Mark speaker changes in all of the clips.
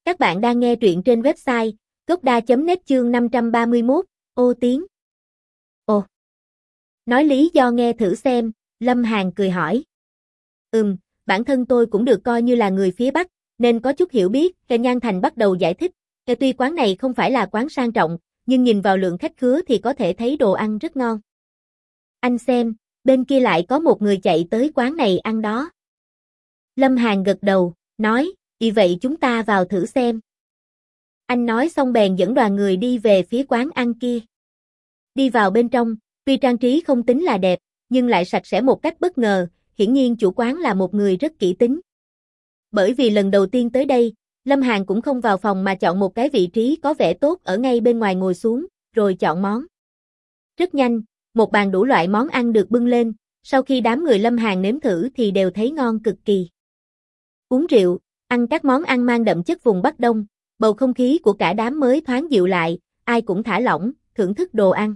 Speaker 1: Các bạn đang nghe truyện trên website gocda.net chương 531, ô tiếng. Ồ. Nói lý do nghe thử xem, Lâm Hàn cười hỏi. Bản thân tôi cũng được coi như là người phía Bắc, nên có chút hiểu biết. Nhan Thành bắt đầu giải thích. Tuy quán này không phải là quán sang trọng, nhưng nhìn vào lượng khách khứa thì có thể thấy đồ ăn rất ngon. Anh xem, bên kia lại có một người chạy tới quán này ăn đó. Lâm Hàn gật đầu, nói, vậy chúng ta vào thử xem. Anh nói xong bèn dẫn đoàn người đi về phía quán ăn kia. Đi vào bên trong, tuy trang trí không tính là đẹp, nhưng lại sạch sẽ một cách bất ngờ, hiển nhiên chủ quán là một người rất kỹ tính. Bởi vì lần đầu tiên tới đây, Lâm Hàn cũng không vào phòng mà chọn một cái vị trí có vẻ tốt ở ngay bên ngoài ngồi xuống, rồi chọn món. Rất nhanh, một bàn đủ loại món ăn được bưng lên, sau khi đám người Lâm Hàn nếm thử thì đều thấy ngon cực kỳ. Uống rượu, ăn các món ăn mang đậm chất vùng Bắc Đông, bầu không khí của cả đám mới thoáng dịu lại, ai cũng thả lỏng, thưởng thức đồ ăn.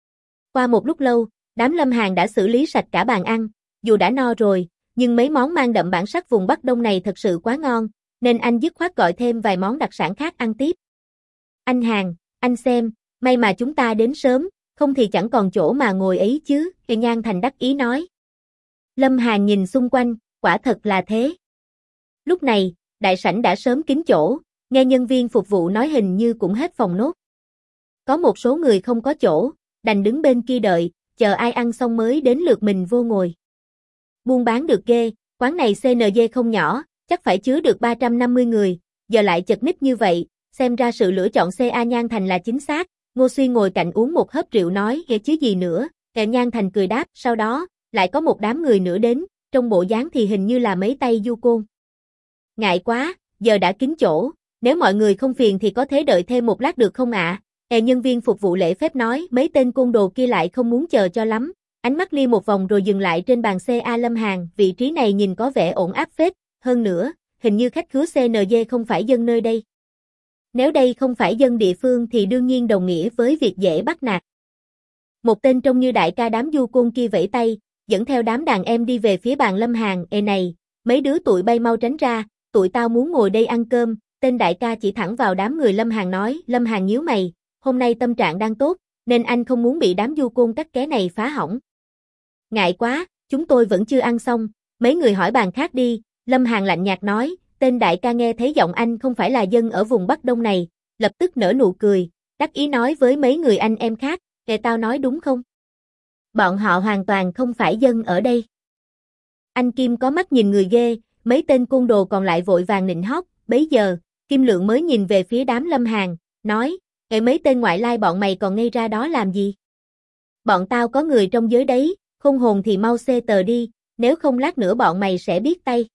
Speaker 1: Qua một lúc lâu, đám Lâm Hàn đã xử lý sạch cả bàn ăn, dù đã no rồi, nhưng mấy món mang đậm bản sắc vùng Bắc Đông này thật sự quá ngon, nên anh dứt khoát gọi thêm vài món đặc sản khác ăn tiếp. Anh Hàn, anh xem, may mà chúng ta đến sớm, không thì chẳng còn chỗ mà ngồi ấy chứ, Nhan Thành đắc ý nói. Lâm Hàn nhìn xung quanh, quả thật là thế. Lúc này, đại sảnh đã sớm kín chỗ, nghe nhân viên phục vụ nói hình như cũng hết phòng nốt. Có một số người không có chỗ, đành đứng bên kia đợi, chờ ai ăn xong mới đến lượt mình vô ngồi. Buôn bán được ghê, quán này CNG không nhỏ, chắc phải chứa được 350 người, giờ lại chật ních như vậy, xem ra sự lựa chọn CA Nhan Thành là chính xác. Ngô Xuyên ngồi cạnh uống một hớp rượu nói, chứ gì nữa, Nhan Thành cười đáp, sau đó, lại có một đám người nữa đến, trong bộ dáng thì hình như là mấy tay du côn. Ngại quá, giờ đã kín chỗ, nếu mọi người không phiền thì có thể đợi thêm một lát được không ạ? Nhân viên phục vụ lễ phép nói, mấy tên côn đồ kia lại không muốn chờ cho lắm, ánh mắt lia một vòng rồi dừng lại trên bàn CA Lâm Hàn, vị trí này nhìn có vẻ ổn áp phết, hơn nữa, hình như khách khứa CNG không phải dân nơi đây. Nếu đây không phải dân địa phương thì đương nhiên đồng nghĩa với việc dễ bắt nạt. Một tên trông như đại ca đám du côn kia vẫy tay, dẫn theo đám đàn em đi về phía bàn Lâm Hàn, này, mấy đứa tụi bay mau tránh ra, tụi tao muốn ngồi đây ăn cơm, tên đại ca chỉ thẳng vào đám người Lâm Hàn nói, Lâm Hàn nhíu mày, hôm nay tâm trạng đang tốt, nên anh không muốn bị đám du côn cắt ké này phá hỏng. Ngại quá, chúng tôi vẫn chưa ăn xong, mấy người hỏi bàn khác đi, Lâm Hàn lạnh nhạt nói, tên đại ca nghe thấy giọng anh không phải là dân ở vùng Bắc Đông này, lập tức nở nụ cười, đắc ý nói với mấy người anh em khác, tao nói đúng không? Bọn họ hoàn toàn không phải dân ở đây. Anh Kim có mắt nhìn người ghê, mấy tên côn đồ còn lại vội vàng nịnh hót, bấy giờ, Kim Lượng mới nhìn về phía đám Lâm Hàn, nói, mấy tên ngoại lai bọn mày còn ngây ra đó làm gì? Bọn tao có người trong giới đấy, khôn hồn thì mau xê tờ đi, nếu không lát nữa bọn mày sẽ biết tay.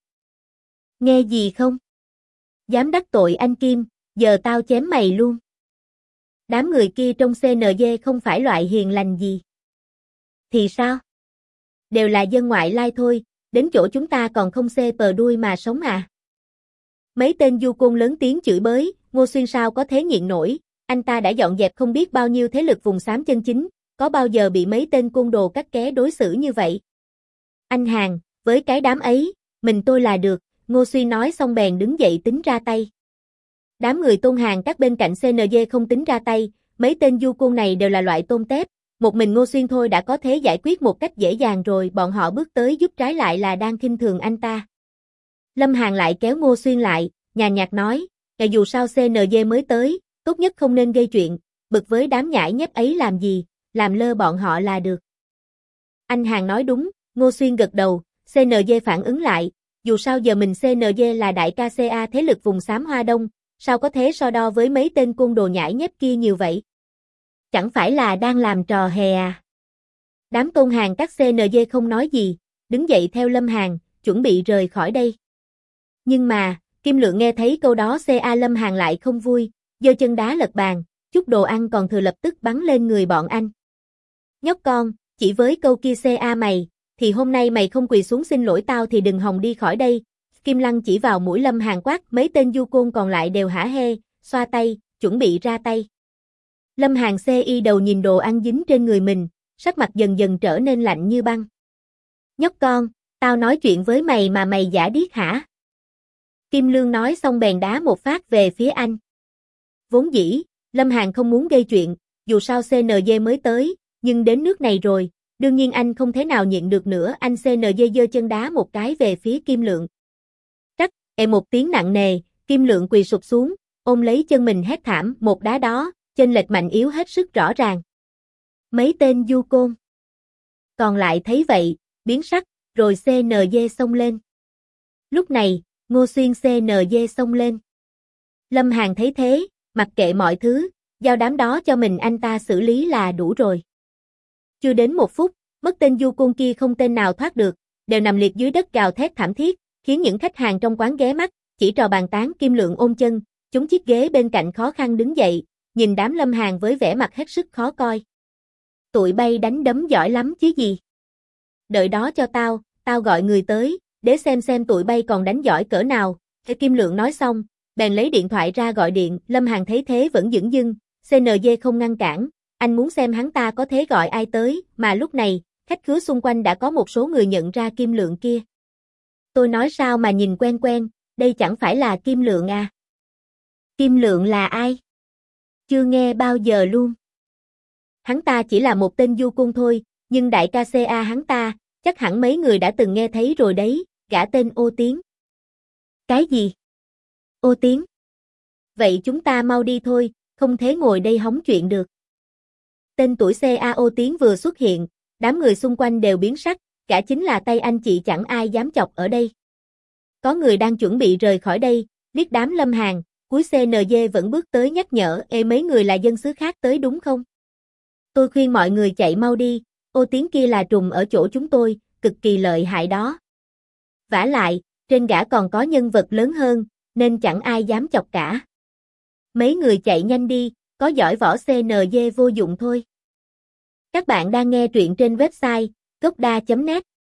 Speaker 1: Nghe gì không? Dám đắc tội anh Kim, giờ tao chém mày luôn. Đám người kia trong CNG không phải loại hiền lành gì. Thì sao? Đều là dân ngoại lai thôi, đến chỗ chúng ta còn không xê tờ đuôi mà sống à? Mấy tên du côn lớn tiếng chửi bới, Ngô Xuyên sao có thế nhịn nổi, anh ta đã dọn dẹp không biết bao nhiêu thế lực vùng xám chân chính, có bao giờ bị mấy tên côn đồ cắt ké đối xử như vậy? Anh Hàn, với cái đám ấy, mình tôi là được, Ngô Xuyên nói xong bèn đứng dậy tính ra tay. Đám người Tôn Hàn các bên cạnh CNG không tính ra tay, mấy tên du côn này đều là loại tôm tép, một mình Ngô Xuyên thôi đã có thể giải quyết một cách dễ dàng rồi, bọn họ bước tới giúp trái lại là đang khinh thường anh ta. Lâm Hàn lại kéo Ngô Xuyên lại, nhàn nhạt nói, dù sao CNG mới tới, tốt nhất không nên gây chuyện, bực với đám nhãi nhép ấy làm gì, làm lơ bọn họ là được. Anh Hàn nói đúng, Ngô Xuyên gật đầu, CNG phản ứng lại, dù sao giờ mình CNG là đại ca CA thế lực vùng xám Hoa Đông, sao có thế so đo với mấy tên côn đồ nhãi nhép kia nhiều vậy? Chẳng phải là đang làm trò hề à? Đám Tôn Hàn các CNG không nói gì, đứng dậy theo Lâm Hàn, chuẩn bị rời khỏi đây. Nhưng mà, Kim Lượng nghe thấy câu đó CA Lâm Hàn lại không vui, giơ chân đá lật bàn, chút đồ ăn còn thừa lập tức bắn lên người bọn anh. Nhóc con, chỉ với câu kia CA mày, thì hôm nay mày không quỳ xuống xin lỗi tao thì đừng hòng đi khỏi đây. Kim Lăng chỉ vào mũi Lâm Hàn quát, mấy tên du côn còn lại đều hả hê, xoa tay, chuẩn bị ra tay. Lâm Hàn CI đầu nhìn đồ ăn dính trên người mình, sắc mặt dần dần trở nên lạnh như băng. Nhóc con, tao nói chuyện với mày mà mày giả điếc hả? Kim Lương nói xong bèn đá một phát về phía anh. Vốn dĩ, Lâm Hàn không muốn gây chuyện, dù sao CNG mới tới, nhưng đến nước này rồi, đương nhiên anh không thể nào nhịn được nữa, anh CNG giơ chân đá một cái về phía Kim Lượng. Rắc, một tiếng nặng nề, Kim Lượng quỳ sụp xuống, ôm lấy chân mình hét thảm, một đá đó, chênh lệch mạnh yếu hết sức rõ ràng. Mấy tên du côn còn lại thấy vậy, biến sắc, rồi CNG xông lên. Lúc này, Ngô Xuyên CNG xông lên. Lâm Hàn thấy thế, mặc kệ mọi thứ, giao đám đó cho mình anh ta xử lý là đủ rồi. Chưa đến 1 phút, mất tên du côn kia không tên nào thoát được, đều nằm liệt dưới đất gào thét thảm thiết, khiến những khách hàng trong quán ghé mắt, chỉ trò bàn tán. Kim Lượng ôm chân, chúng chiếc ghế bên cạnh khó khăn đứng dậy, nhìn đám Lâm Hàn với vẻ mặt hết sức khó coi. Tụi bay đánh đấm giỏi lắm chứ gì. Đợi đó cho tao gọi người tới, để xem tụi bay còn đánh giỏi cỡ nào. Thế Kim Lượng nói xong, bèn lấy điện thoại ra gọi điện. Lâm Hàn thấy thế vẫn dửng dưng, CNG không ngăn cản, anh muốn xem hắn ta có thế gọi ai tới, mà lúc này, khách khứa xung quanh đã có một số người nhận ra Kim Lượng kia. Tôi nói sao mà nhìn quen quen, đây chẳng phải là Kim Lượng à? Kim Lượng là ai? Chưa nghe bao giờ luôn. Hắn ta chỉ là một tên du côn thôi, nhưng đại ca CA hắn ta, chắc hẳn mấy người đã từng nghe thấy rồi đấy, gã tên Ô Tiến. Cái gì? Ô Tiến? Vậy chúng ta mau đi thôi, không thể ngồi đây hóng chuyện được. Tên tuổi CA Ô Tiến vừa xuất hiện, đám người xung quanh đều biến sắc, gã chính là tay anh chị chẳng ai dám chọc ở đây. Có người đang chuẩn bị rời khỏi đây, liếc đám Lâm Hàn, cuối CNG vẫn bước tới nhắc nhở, mấy người là dân xứ khác tới đúng không? Tôi khuyên mọi người chạy mau đi, Ô Tiến kia là trùng ở chỗ chúng tôi, cực kỳ lợi hại đó. Vả lại, trên gã còn có nhân vật lớn hơn, nên chẳng ai dám chọc cả. Mấy người chạy nhanh đi, có giỏi võ CNG vô dụng thôi. Các bạn đang nghe truyện trên website gocda.net